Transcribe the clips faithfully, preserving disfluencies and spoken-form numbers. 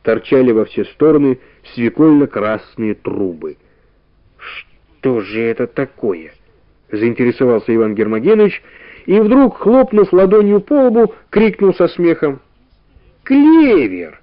торчали во все стороны свекольно-красные трубы. «Что же это такое?» — заинтересовался Иван Гермогенович, и вдруг, хлопнув ладонью по лбу, крикнул со смехом: «Клевер!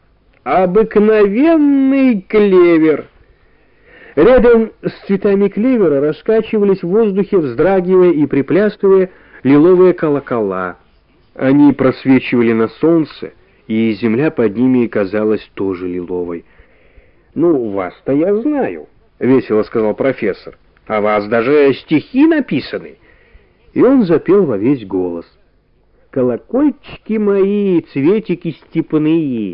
Обыкновенный клевер!» Рядом с цветами клевера раскачивались в воздухе, вздрагивая и приплясывая, лиловые колокола. Они просвечивали на солнце, и земля под ними казалась тоже лиловой. «Ну, вас-то я знаю», — весело сказал профессор. «А вас даже стихи написаны». И он запел во весь голос: «Колокольчики мои, цветики степные,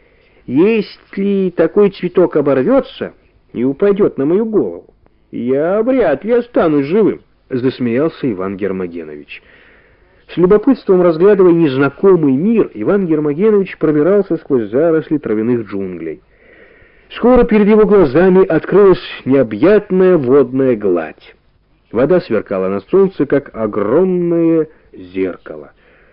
если такой цветок оборвется и упадет на мою голову, я вряд ли останусь живым», — засмеялся Иван Гермогенович. С любопытством разглядывая незнакомый мир, Иван Гермогенович пробирался сквозь заросли травяных джунглей. Скоро перед его глазами открылась необъятная водная гладь. Вода сверкала на солнце, как огромное зеркало.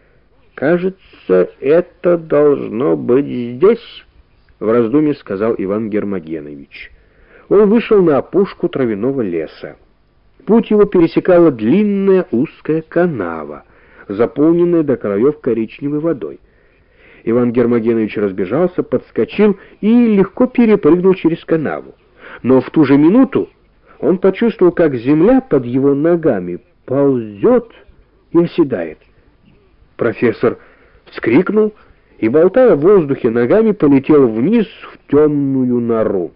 «Кажется, это должно быть здесь», — в раздумье сказал Иван Гермогенович. Он вышел на опушку травяного леса. Путь его пересекала длинная узкая канава, заполненная до краев коричневой водой. Иван Гермогенович разбежался, подскочил и легко перепрыгнул через канаву. Но в ту же минуту он почувствовал, как земля под его ногами ползет и оседает. Профессор вскрикнул и, болтая в воздухе ногами, полетел вниз в темную нору.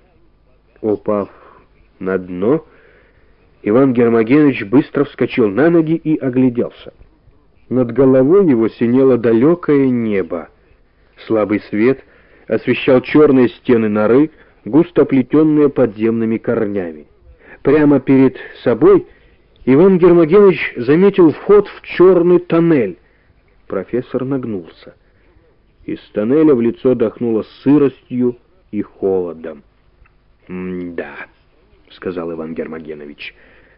Упав на дно, Иван Гермогенович быстро вскочил на ноги и огляделся. Над головой его синело далекое небо. Слабый свет освещал черные стены норы, густо оплетенные подземными корнями. Прямо перед собой Иван Гермогенович заметил вход в черный тоннель. Профессор нагнулся. Из тоннеля в лицо дохнуло сыростью и холодом. «М-да», — сказал Иван Гермогенович.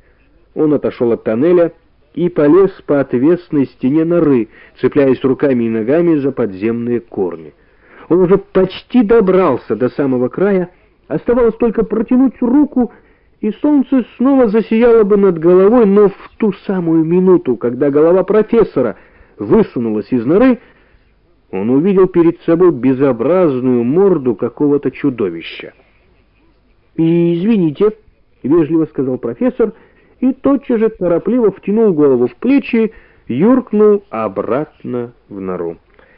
Он отошел от тоннеля и полез по отвесной стене норы, цепляясь руками и ногами за подземные корни. Он уже почти добрался до самого края, оставалось только протянуть руку, и солнце снова засияло бы над головой, но в ту самую минуту, когда голова профессора высунулась из норы, он увидел перед собой безобразную морду какого-то чудовища. «И извините», — вежливо сказал профессор, и тотчас же торопливо втянул голову в плечи, юркнул обратно в нору.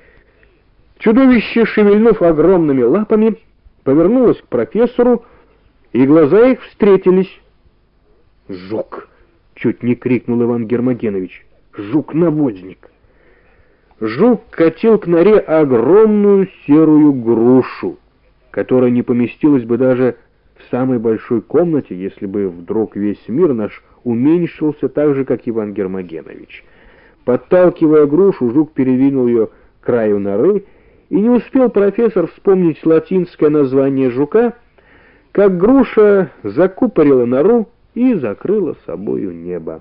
Чудовище, шевельнув огромными лапами, повернулось к профессору, и глаза их встретились. «Жук!» — чуть не крикнул Иван Гермогенович. «Жук-навозник!» Жук катил к норе огромную серую грушу, которая не поместилась бы даже в самой большой комнате, если бы вдруг весь мир наш уменьшился так же, как Иван Гермогенович. Подталкивая грушу, жук передвинул ее к краю норы, и не успел профессор вспомнить латинское название жука, как груша закупорила нору и закрыла собою небо.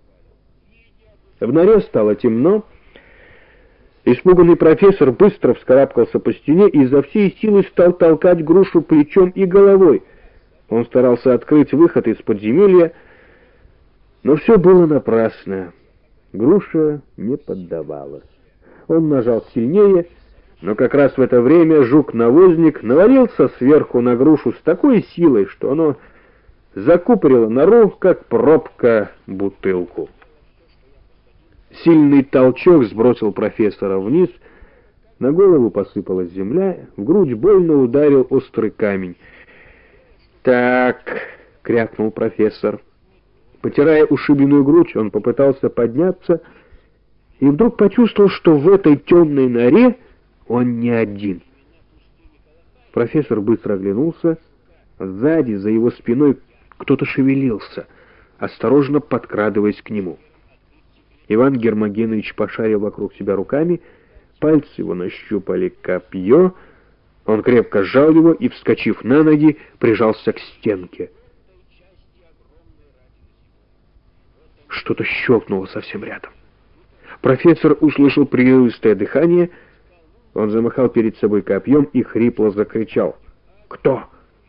В норе стало темно. Испуганный профессор быстро вскарабкался по стене и изо всей силы стал толкать грушу плечом и головой. Он старался открыть выход из подземелья, но все было напрасно. Груша не поддавалась. Он нажал сильнее, но как раз в это время жук-навозник навалился сверху на грушу с такой силой, что оно закупорило нору, как пробка бутылку. Сильный толчок сбросил профессора вниз, на голову посыпалась земля, в грудь больно ударил острый камень. «Так», — крякнул профессор. Потирая ушибленную грудь, он попытался подняться и вдруг почувствовал, что в этой темной норе он не один. Профессор быстро оглянулся. Сзади, за его спиной, кто-то шевелился, осторожно подкрадываясь к нему. Иван Гермогенович пошарил вокруг себя руками, пальцы его нащупали копье, он крепко сжал его и, вскочив на ноги, прижался к стенке. Что-то щелкнуло совсем рядом. Профессор услышал прерывистое дыхание, Он замахал перед собой копьем и хрипло закричал: «Кто?